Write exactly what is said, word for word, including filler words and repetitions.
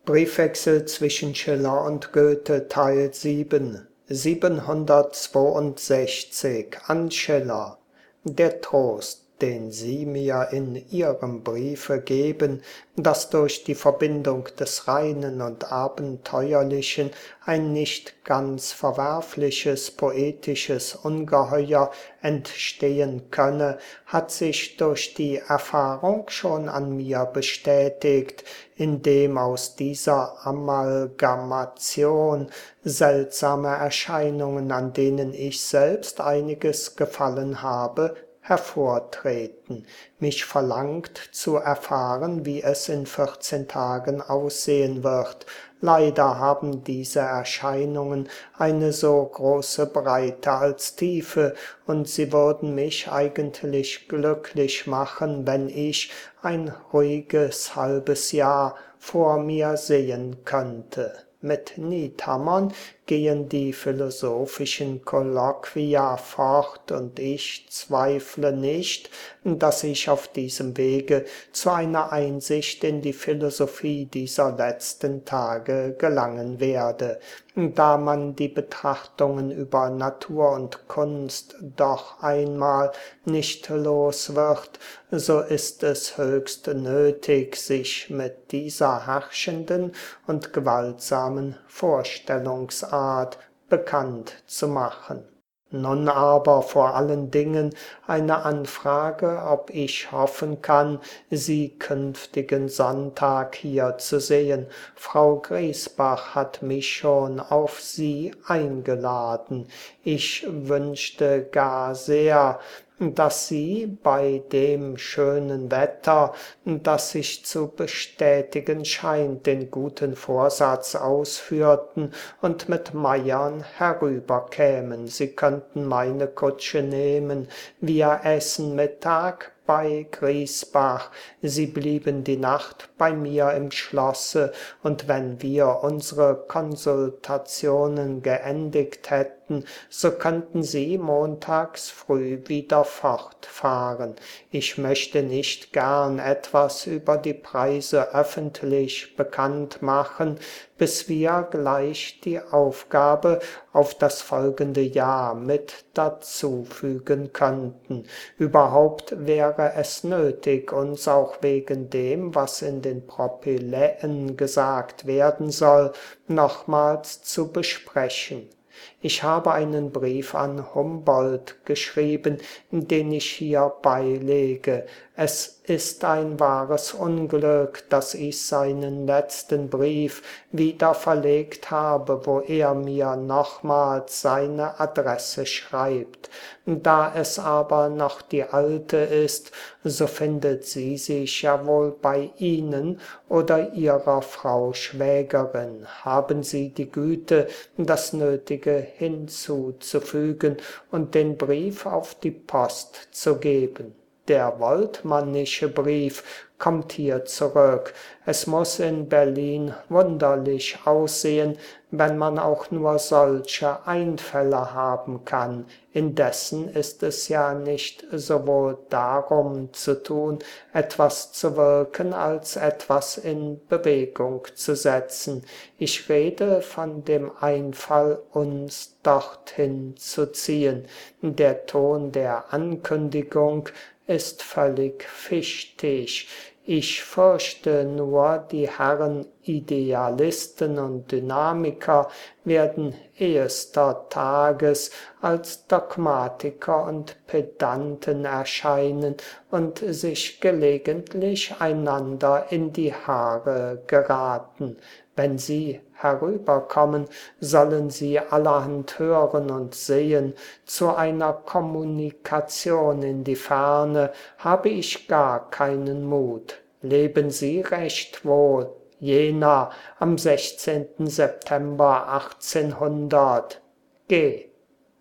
Briefwechsel zwischen Schiller und Goethe Teil sieben, siebenhundertzweiundsechzig an Schiller. Der Trost, den Sie mir in Ihrem Briefe geben, dass durch die Verbindung des Reinen und Abenteuerlichen ein nicht ganz verwerfliches poetisches Ungeheuer entstehen könne, hat sich durch die Erfahrung schon an mir bestätigt, indem aus dieser Amalgamation seltsame Erscheinungen, an denen ich selbst einiges gefallen habe, hervortreten. Mich verlangt zu erfahren, wie es in vierzehn Tagen aussehen wird. Leider haben diese Erscheinungen eine so große Breite als Tiefe, und sie würden mich eigentlich glücklich machen, wenn ich ein ruhiges halbes Jahr vor mir sehen könnte. Mit Niethammer gehen die philosophischen Kolloquia fort, und ich zweifle nicht, dass ich auf diesem Wege zu einer Einsicht in die Philosophie dieser letzten Tage gelangen werde. Da man die Betrachtungen über Natur und Kunst doch einmal nicht los wird, so ist es höchst nötig, sich mit dieser herrschenden und gewaltsamen Vorstellungsart bekannt zu machen. Nun aber vor allen Dingen eine Anfrage, ob ich hoffen kann, Sie künftigen Sonntag hier zu sehen. Frau Griesbach hat mich schon auf Sie eingeladen. Ich wünschte gar sehr, dass Sie bei dem schönen Wetter, das sich zu bestätigen scheint, den guten Vorsatz ausführten und mit Meiern herüberkämen. Sie könnten meine Kutsche nehmen. Wir essen Mittag bei Griesbach. Sie blieben die Nacht bei mir im Schlosse, und wenn wir unsere Konsultationen geendigt hätten, so könnten Sie montags früh wieder fortfahren. Ich möchte nicht gern etwas über die Preise öffentlich bekannt machen, bis wir gleich die Aufgabe auf das folgende Jahr mit dazufügen könnten. Überhaupt wäre es nötig, uns auch wegen dem, was in den Propyläen gesagt werden soll, nochmals zu besprechen. Ich habe einen Brief an Humboldt geschrieben, den ich hier beilege. Es ist ein wahres Unglück, dass ich seinen letzten Brief wieder verlegt habe, wo er mir nochmals seine Adresse schreibt. Da es aber noch die alte ist, so findet sie sich ja wohl bei Ihnen oder Ihrer Frau Schwägerin. Haben Sie die Güte, das Nötige hinzuzufügen und den Brief auf die Post zu geben. Der Woltmannische Brief kommt hier zurück. Es muss in Berlin wunderlich aussehen, wenn man auch nur solche Einfälle haben kann. Indessen ist es ja nicht sowohl darum zu tun, etwas zu wirken, als etwas in Bewegung zu setzen. Ich rede von dem Einfall, uns dorthin zu ziehen. Der Ton der Ankündigung ist völlig fichtig. Ich fürchte nur, die Herren Idealisten und Dynamiker werden ehester Tages als Dogmatiker und Pedanten erscheinen und sich gelegentlich einander in die Haare geraten. Wenn Sie herüberkommen, sollen Sie allerhand hören und sehen. Zu einer Kommunikation in die Ferne habe ich gar keinen Mut. Leben Sie recht wohl. Jena am sechzehnten September achtzehnhundert. G